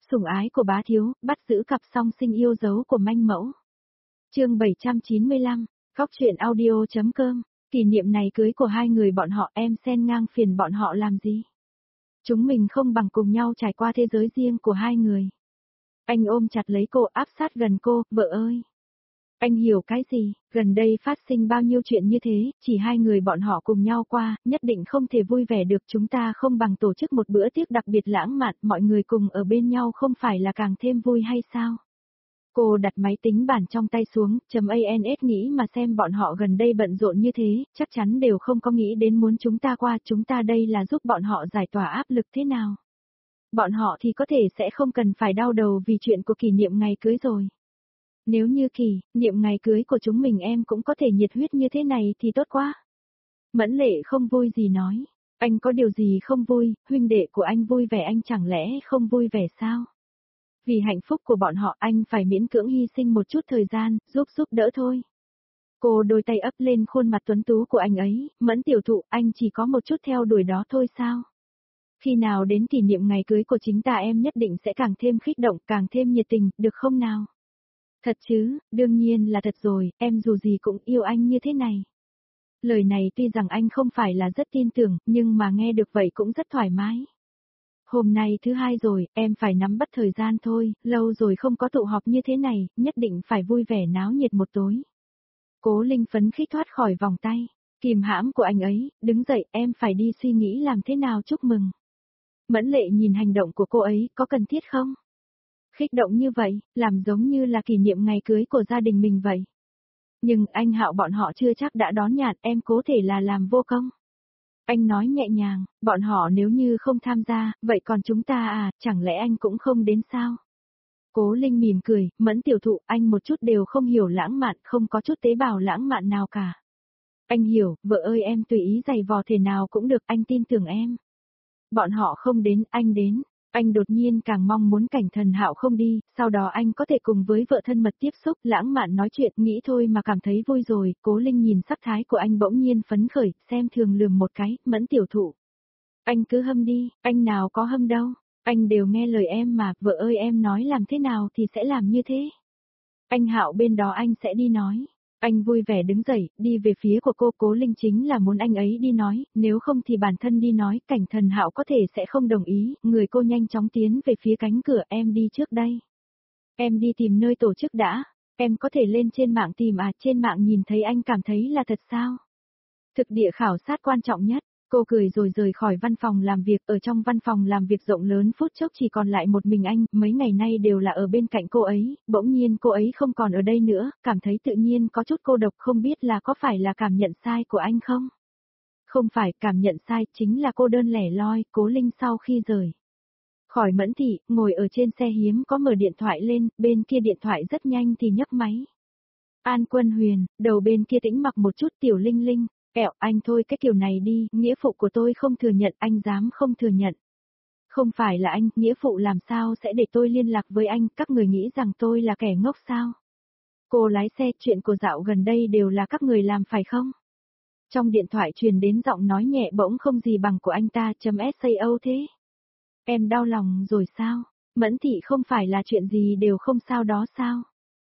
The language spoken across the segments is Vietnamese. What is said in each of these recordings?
Sủng ái của bá thiếu, bắt giữ cặp song sinh yêu dấu của manh mẫu. Chương 795, Góc truyện audio.com. Kỷ niệm này cưới của hai người bọn họ, em xen ngang phiền bọn họ làm gì? Chúng mình không bằng cùng nhau trải qua thế giới riêng của hai người. Anh ôm chặt lấy cô, áp sát gần cô, vợ ơi. Anh hiểu cái gì, gần đây phát sinh bao nhiêu chuyện như thế, chỉ hai người bọn họ cùng nhau qua, nhất định không thể vui vẻ được, chúng ta không bằng tổ chức một bữa tiệc đặc biệt lãng mạn, mọi người cùng ở bên nhau không phải là càng thêm vui hay sao? Cô đặt máy tính bảng trong tay xuống, .ans nghĩ mà xem bọn họ gần đây bận rộn như thế, chắc chắn đều không có nghĩ đến muốn chúng ta qua, chúng ta đây là giúp bọn họ giải tỏa áp lực thế nào? Bọn họ thì có thể sẽ không cần phải đau đầu vì chuyện của kỷ niệm ngày cưới rồi. Nếu như kỷ niệm ngày cưới của chúng mình em cũng có thể nhiệt huyết như thế này thì tốt quá. Mẫn Lệ không vui gì nói, anh có điều gì không vui, huynh đệ của anh vui vẻ anh chẳng lẽ không vui vẻ sao? Vì hạnh phúc của bọn họ anh phải miễn cưỡng hy sinh một chút thời gian, giúp đỡ thôi. Cô đôi tay ấp lên khuôn mặt tuấn tú của anh ấy, Mẫn tiểu thụ, anh chỉ có một chút theo đuổi đó thôi sao? Khi nào đến kỷ niệm ngày cưới của chính ta em nhất định sẽ càng thêm kích động, càng thêm nhiệt tình, được không nào? Thật chứ, đương nhiên là thật rồi, em dù gì cũng yêu anh như thế này. Lời này tuy rằng anh không phải là rất tin tưởng, nhưng mà nghe được vậy cũng rất thoải mái. Hôm nay thứ hai rồi, em phải nắm bắt thời gian thôi, lâu rồi không có tụ họp như thế này, nhất định phải vui vẻ náo nhiệt một tối. Cố Linh phấn khích thoát khỏi vòng tay, kìm hãm của anh ấy, đứng dậy, em phải đi suy nghĩ làm thế nào chúc mừng. Mẫn Lệ nhìn hành động của cô ấy, có cần thiết không? Khích động như vậy, làm giống như là kỷ niệm ngày cưới của gia đình mình vậy. Nhưng anh Hạo bọn họ chưa chắc đã đón nhận, em có thể là làm vô công. Anh nói nhẹ nhàng, bọn họ nếu như không tham gia, vậy còn chúng ta à, chẳng lẽ anh cũng không đến sao? Cố Linh mỉm cười, Mẫn tiểu thụ, anh một chút đều không hiểu lãng mạn, không có chút tế bào lãng mạn nào cả. Anh hiểu, vợ ơi em tùy ý giày vò thế nào cũng được, anh tin tưởng em. Bọn họ không đến, anh đến. Anh đột nhiên càng mong muốn Cảnh Thần Hạo không đi, sau đó anh có thể cùng với vợ thân mật tiếp xúc, lãng mạn nói chuyện, nghĩ thôi mà cảm thấy vui rồi. Cố Linh nhìn sắc thái của anh bỗng nhiên phấn khởi, xem thường lườm một cái, Mẫn tiểu thụ. Anh cứ hâm đi, anh nào có hâm đâu, anh đều nghe lời em mà, vợ ơi em nói làm thế nào thì sẽ làm như thế. Anh Hạo bên đó anh sẽ đi nói. Anh vui vẻ đứng dậy, đi về phía của cô. Cố Linh chính là muốn anh ấy đi nói, nếu không thì bản thân đi nói, Cảnh Thần Hạo có thể sẽ không đồng ý, người cô nhanh chóng tiến về phía cánh cửa, em đi trước đây. Em đi tìm nơi tổ chức đã, em có thể lên trên mạng tìm à, trên mạng nhìn thấy anh cảm thấy là thật sao? Thực địa khảo sát quan trọng nhất. Cô cười rồi rời khỏi văn phòng làm việc, ở trong văn phòng làm việc rộng lớn phút chốc chỉ còn lại một mình anh, mấy ngày nay đều là ở bên cạnh cô ấy, bỗng nhiên cô ấy không còn ở đây nữa, cảm thấy tự nhiên có chút cô độc, không biết là có phải là cảm nhận sai của anh không? Không phải, cảm nhận sai, chính là cô đơn lẻ loi. Cố Linh sau khi rời khỏi Mẫn thị, ngồi ở trên xe hiếm có mở điện thoại lên, bên kia điện thoại rất nhanh thì nhấc máy. An Quân Huyền, đầu bên kia tĩnh mặc một chút, Tiểu Linh Linh. Kẹo, anh thôi cái kiểu này đi, nghĩa phụ của tôi không thừa nhận, anh dám không thừa nhận. Không phải là anh, nghĩa phụ làm sao sẽ để tôi liên lạc với anh, các người nghĩ rằng tôi là kẻ ngốc sao? Cô lái xe, chuyện của dạo gần đây đều là các người làm phải không? Trong điện thoại truyền đến giọng nói nhẹ bỗng không gì bằng của anh ta, .sao thế? Em đau lòng rồi sao? Mẫn thị không phải là chuyện gì đều không sao đó sao?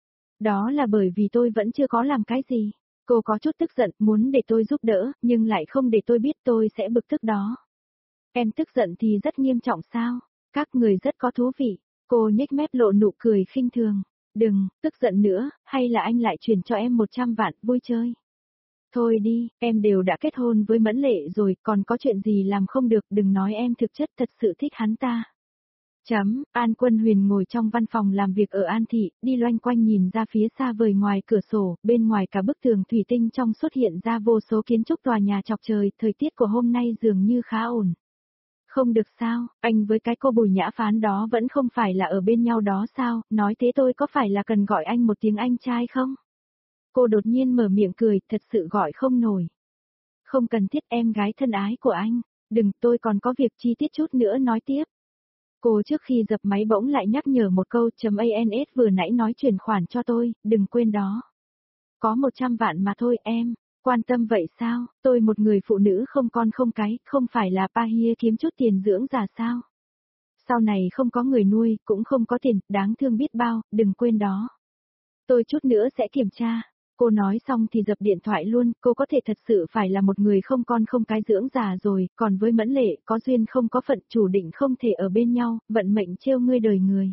Đó là bởi vì tôi vẫn chưa có làm cái gì. Cô có chút tức giận, muốn để tôi giúp đỡ, nhưng lại không để tôi biết tôi sẽ bực tức đó. Em tức giận thì rất nghiêm trọng sao? Các người rất có thú vị. Cô nhếch mép lộ nụ cười khinh thường. Đừng, tức giận nữa, hay là anh lại chuyển cho em 100 vạn, vui chơi. Thôi đi, em đều đã kết hôn với Mẫn Lệ rồi, còn có chuyện gì làm không được, đừng nói em thực chất thật sự thích hắn ta. An Quân Huyền ngồi trong văn phòng làm việc ở An Thị, đi loanh quanh nhìn ra phía xa vời ngoài cửa sổ, bên ngoài cả bức tường thủy tinh trong xuất hiện ra vô số kiến trúc tòa nhà chọc trời, thời tiết của hôm nay dường như khá ổn. Không được sao, anh với cái cô Bùi Nhã Phán đó vẫn không phải là ở bên nhau đó sao, nói thế tôi có phải là cần gọi anh một tiếng anh trai không? Cô đột nhiên mở miệng cười, thật sự gọi không nổi. Không cần thiết em gái thân ái của anh, đừng, tôi còn có việc chi tiết chút nữa nói tiếp. Cô trước khi dập máy bỗng lại nhắc nhở một câu, .ans vừa nãy nói chuyển khoản cho tôi, đừng quên đó. Có 100 vạn mà thôi em, quan tâm vậy sao, tôi một người phụ nữ không con không cái, không phải là pa hia kiếm chút tiền dưỡng già sao. Sau này không có người nuôi, cũng không có tiền, đáng thương biết bao, đừng quên đó. Tôi chút nữa sẽ kiểm tra. Cô nói xong thì dập điện thoại luôn, cô có thể thật sự phải là một người không con không cái dưỡng già rồi, còn với Mẫn Lệ, có duyên không có phận, chủ định không thể ở bên nhau, vận mệnh trêu ngươi đời người.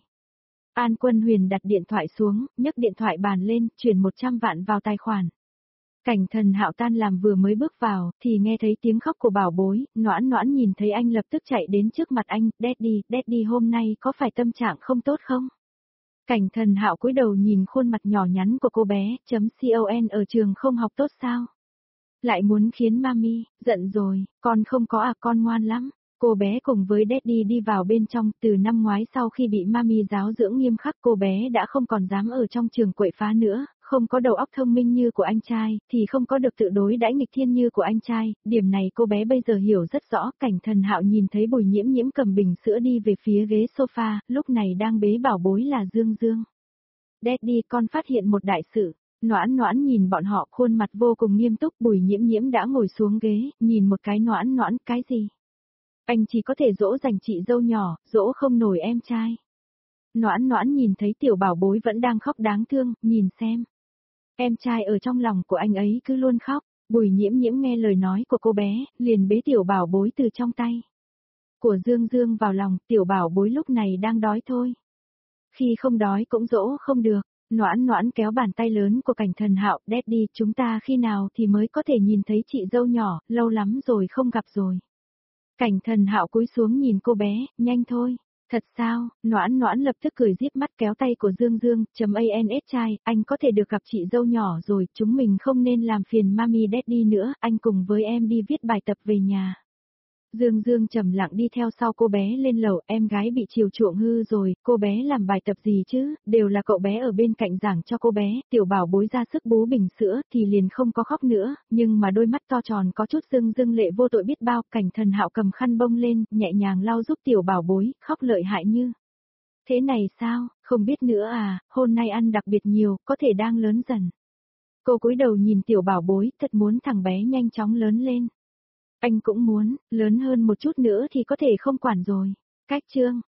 An Quân Huyền đặt điện thoại xuống, nhấc điện thoại bàn lên, chuyển 100 vạn vào tài khoản. Cảnh Thần Hạo tan làm vừa mới bước vào, thì nghe thấy tiếng khóc của bảo bối, Noãn Noãn nhìn thấy anh lập tức chạy đến trước mặt anh, Daddy hôm nay có phải tâm trạng không tốt không? Cảnh Thần Hạo cúi đầu nhìn khuôn mặt nhỏ nhắn của cô bé, .con ở trường không học tốt sao? Lại muốn khiến mami, giận rồi, con không có à, con ngoan lắm. Cô bé cùng với Daddy đi vào bên trong, từ năm ngoái sau khi bị mami giáo dưỡng nghiêm khắc cô bé đã không còn dám ở trong trường quậy phá nữa, không có đầu óc thông minh như của anh trai, thì không có được tự đối đãi nghịch thiên như của anh trai, điểm này cô bé bây giờ hiểu rất rõ. Cảnh Thần Hạo nhìn thấy Bùi Nhiễm Nhiễm cầm bình sữa đi về phía ghế sofa, lúc này đang bế bảo bối là Dương Dương. Daddy, con phát hiện một đại sự. Noãn Noãn nhìn bọn họ, khuôn mặt vô cùng nghiêm túc. Bùi Nhiễm Nhiễm đã ngồi xuống ghế, nhìn một cái Noãn Noãn, cái gì? Anh chỉ có thể dỗ dành chị dâu nhỏ, dỗ không nổi em trai. Noãn Noãn nhìn thấy tiểu bảo bối vẫn đang khóc đáng thương, nhìn xem. Em trai ở trong lòng của anh ấy cứ luôn khóc. Bùi Nhiễm Nhiễm nghe lời nói của cô bé, liền bế tiểu bảo bối từ trong tay của Dương Dương vào lòng. Tiểu bảo bối lúc này đang đói thôi. Khi không đói cũng dỗ không được. Noãn Noãn kéo bàn tay lớn của Cảnh Thần Hạo, Daddy, chúng ta khi nào thì mới có thể nhìn thấy chị dâu nhỏ, lâu lắm rồi không gặp rồi. Cảnh Thần Hạo cúi xuống nhìn cô bé, nhanh thôi. Thật sao? Noãn Noãn lập tức cười díp mắt kéo tay của Dương Dương, .ans trai, anh có thể được gặp chị dâu nhỏ rồi, chúng mình không nên làm phiền mami Daddy nữa, anh cùng với em đi viết bài tập về nhà. Dương Dương trầm lặng đi theo sau cô bé lên lầu, em gái bị chiều chuộng hư rồi, cô bé làm bài tập gì chứ, đều là cậu bé ở bên cạnh giảng cho cô bé, tiểu bảo bối ra sức bú bình sữa thì liền không có khóc nữa, nhưng mà đôi mắt to tròn có chút Dương Dương lệ vô tội biết bao. Cảnh Thần Hạo cầm khăn bông lên, nhẹ nhàng lau giúp tiểu bảo bối, khóc lợi hại như. Thế này sao, không biết nữa à, hôm nay ăn đặc biệt nhiều, có thể đang lớn dần. Cô cúi đầu nhìn tiểu bảo bối, thật muốn thằng bé nhanh chóng lớn lên. Anh cũng muốn, lớn hơn một chút nữa thì có thể không quản rồi. Cách chương